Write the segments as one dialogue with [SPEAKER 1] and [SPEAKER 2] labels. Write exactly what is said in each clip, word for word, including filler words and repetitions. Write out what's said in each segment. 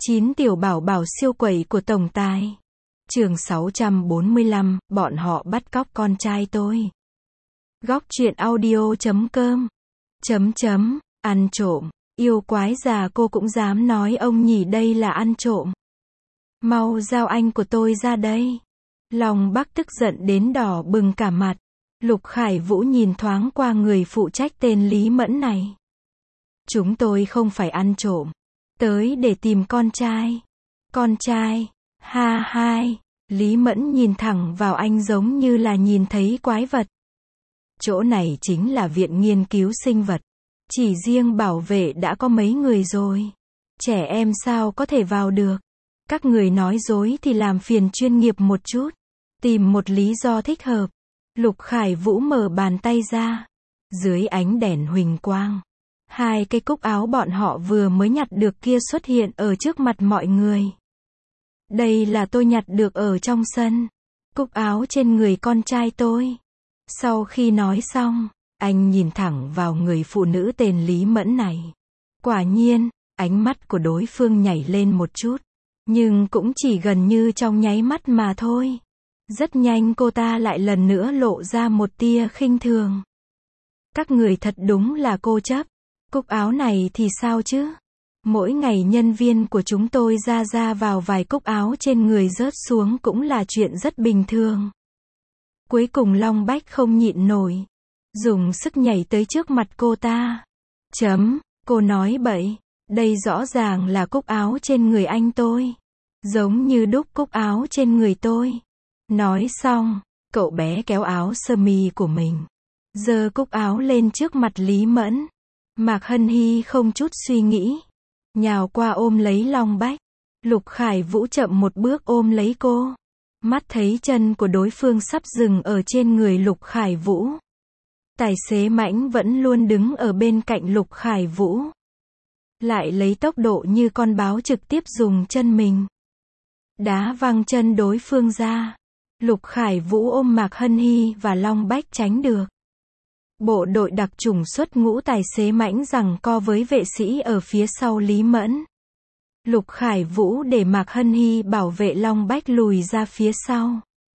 [SPEAKER 1] chín Tiểu bảo bảo siêu quẩy của tổng tài. Chương sáu trăm bốn mươi lăm, bọn họ bắt cóc con trai tôi. Góc truyện audio chấm com. Chấm chấm, ăn trộm, yêu quái già cô cũng dám nói ông nhỉ, đây là ăn trộm. Mau giao anh của tôi ra đây. Long Bắc tức giận đến đỏ bừng cả mặt. Lục Khải Vũ nhìn thoáng qua người phụ trách tên Lý Mẫn này. Chúng tôi không phải ăn trộm. Tới để tìm con trai. Con trai, ha hai. Lý Mẫn nhìn thẳng vào anh giống như là nhìn thấy quái vật. Chỗ này chính là viện nghiên cứu sinh vật. Chỉ riêng bảo vệ đã có mấy người rồi. Trẻ em sao có thể vào được. Các người nói dối thì làm phiền chuyên nghiệp một chút. Tìm một lý do thích hợp. Lục Khải Vũ mở bàn tay ra. Dưới ánh đèn huỳnh quang, hai cái cúc áo bọn họ vừa mới nhặt được kia xuất hiện ở trước mặt mọi người. Đây là tôi nhặt được ở trong sân. Cúc áo trên người con trai tôi. Sau khi nói xong, anh nhìn thẳng vào người phụ nữ tên Lý Mẫn này. Quả nhiên, ánh mắt của đối phương nhảy lên một chút. Nhưng cũng chỉ gần như trong nháy mắt mà thôi. Rất nhanh cô ta lại lần nữa lộ ra một tia khinh thường. Các người thật đúng là cô chấp. Cúc áo này thì sao chứ? Mỗi ngày nhân viên của chúng tôi ra ra vào vài cúc áo trên người rớt xuống cũng là chuyện rất bình thường. Cuối cùng Long Bách không nhịn nổi. Dùng sức nhảy tới trước mặt cô ta. Chấm, cô nói bậy. Đây rõ ràng là cúc áo trên người anh tôi. Giống như đúc cúc áo trên người tôi. Nói xong, cậu bé kéo áo sơ mi của mình. Giơ cúc áo lên trước mặt Lý Mẫn. Mạc Hân Hy không chút suy nghĩ. Nhào qua ôm lấy Long Bách. Lục Khải Vũ chậm một bước ôm lấy cô. Mắt thấy chân của đối phương sắp dừng ở trên người Lục Khải Vũ. Tài xế Mãnh vẫn luôn đứng ở bên cạnh Lục Khải Vũ. Lại lấy tốc độ như con báo trực tiếp dùng chân mình đá văng chân đối phương ra. Lục Khải Vũ ôm Mạc Hân Hy và Long Bách tránh được. Bộ đội đặc chủng xuất ngũ tài xế Mãnh giằng co với vệ sĩ ở phía sau Lý Mẫn. Lục Khải Vũ để Mạc Hân Hy bảo vệ Long Bách lùi ra phía sau.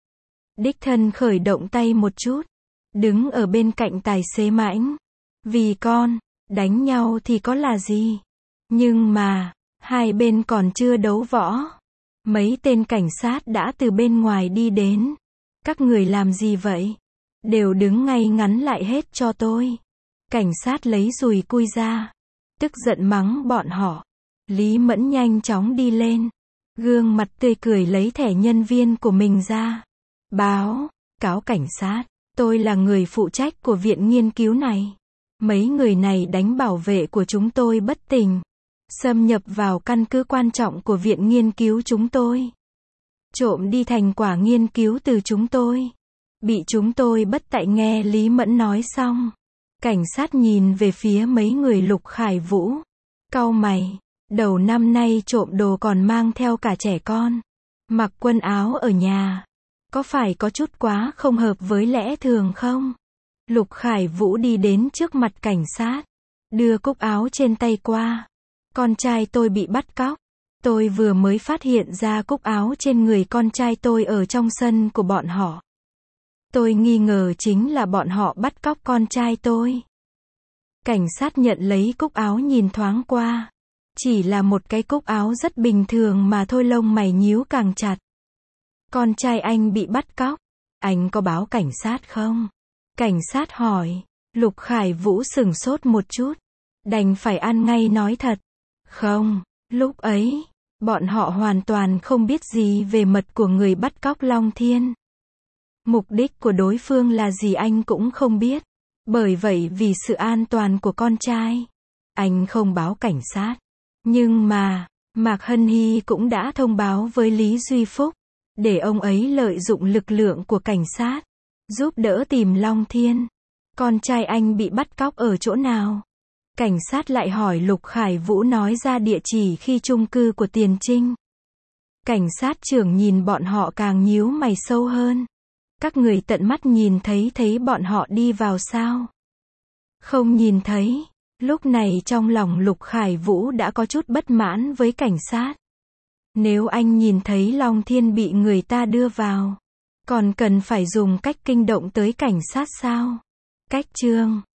[SPEAKER 1] Đích thân khởi động tay một chút. Đứng ở bên cạnh tài xế Mãnh. Vì con, đánh nhau thì có là gì. Nhưng mà, hai bên còn chưa đấu võ. Mấy tên cảnh sát đã từ bên ngoài đi đến. Các người làm gì vậy? Đều đứng ngay ngắn lại hết cho tôi. Cảnh sát lấy dùi cui ra. Tức giận mắng bọn họ. Lý Mẫn nhanh chóng đi lên. Gương mặt tươi cười lấy thẻ nhân viên của mình ra. Báo, cáo cảnh sát. Tôi là người phụ trách của viện nghiên cứu này. Mấy người này đánh bảo vệ của chúng tôi bất tỉnh. Xâm nhập vào căn cứ quan trọng của viện nghiên cứu chúng tôi. Trộm đi thành quả nghiên cứu từ chúng tôi. Bị chúng tôi bất tại. Nghe Lý Mẫn nói xong. Cảnh sát nhìn về phía mấy người Lục Khải Vũ. Cau mày. Đầu năm nay trộm đồ còn mang theo cả trẻ con. Mặc quần áo ở nhà. Có phải có chút quá không hợp với lẽ thường không? Lục Khải Vũ đi đến trước mặt cảnh sát. Đưa cúc áo trên tay qua. Con trai tôi bị bắt cóc. Tôi vừa mới phát hiện ra cúc áo trên người con trai tôi ở trong sân của bọn họ. Tôi nghi ngờ chính là bọn họ bắt cóc con trai tôi. Cảnh sát nhận lấy cúc áo nhìn thoáng qua. Chỉ là một cái cúc áo rất bình thường mà thôi. Lông mày nhíu càng chặt. Con trai anh bị bắt cóc. Anh có báo cảnh sát không? Cảnh sát hỏi. Lục Khải Vũ sửng sốt một chút. Đành phải ăn ngay nói thật. Không, lúc ấy, bọn họ hoàn toàn không biết gì về mật của người bắt cóc Long Thiên. Mục đích của đối phương là gì anh cũng không biết. Bởi vậy vì sự an toàn của con trai, anh không báo cảnh sát. Nhưng mà, Mạc Hân Hy cũng đã thông báo với Lý Duy Phúc, để ông ấy lợi dụng lực lượng của cảnh sát, giúp đỡ tìm Long Thiên. Con trai anh bị bắt cóc ở chỗ nào? Cảnh sát lại hỏi. Lục Khải Vũ nói ra địa chỉ khi chung cư của Tiền Trinh. Cảnh sát trưởng nhìn bọn họ càng nhíu mày sâu hơn. Các người tận mắt nhìn thấy thấy bọn họ đi vào sao? Không nhìn thấy. Lúc này trong lòng Lục Khải Vũ đã có chút bất mãn với cảnh sát. Nếu anh nhìn thấy Long Thiên bị người ta đưa vào, còn cần phải dùng cách kinh động tới cảnh sát sao? Cách chương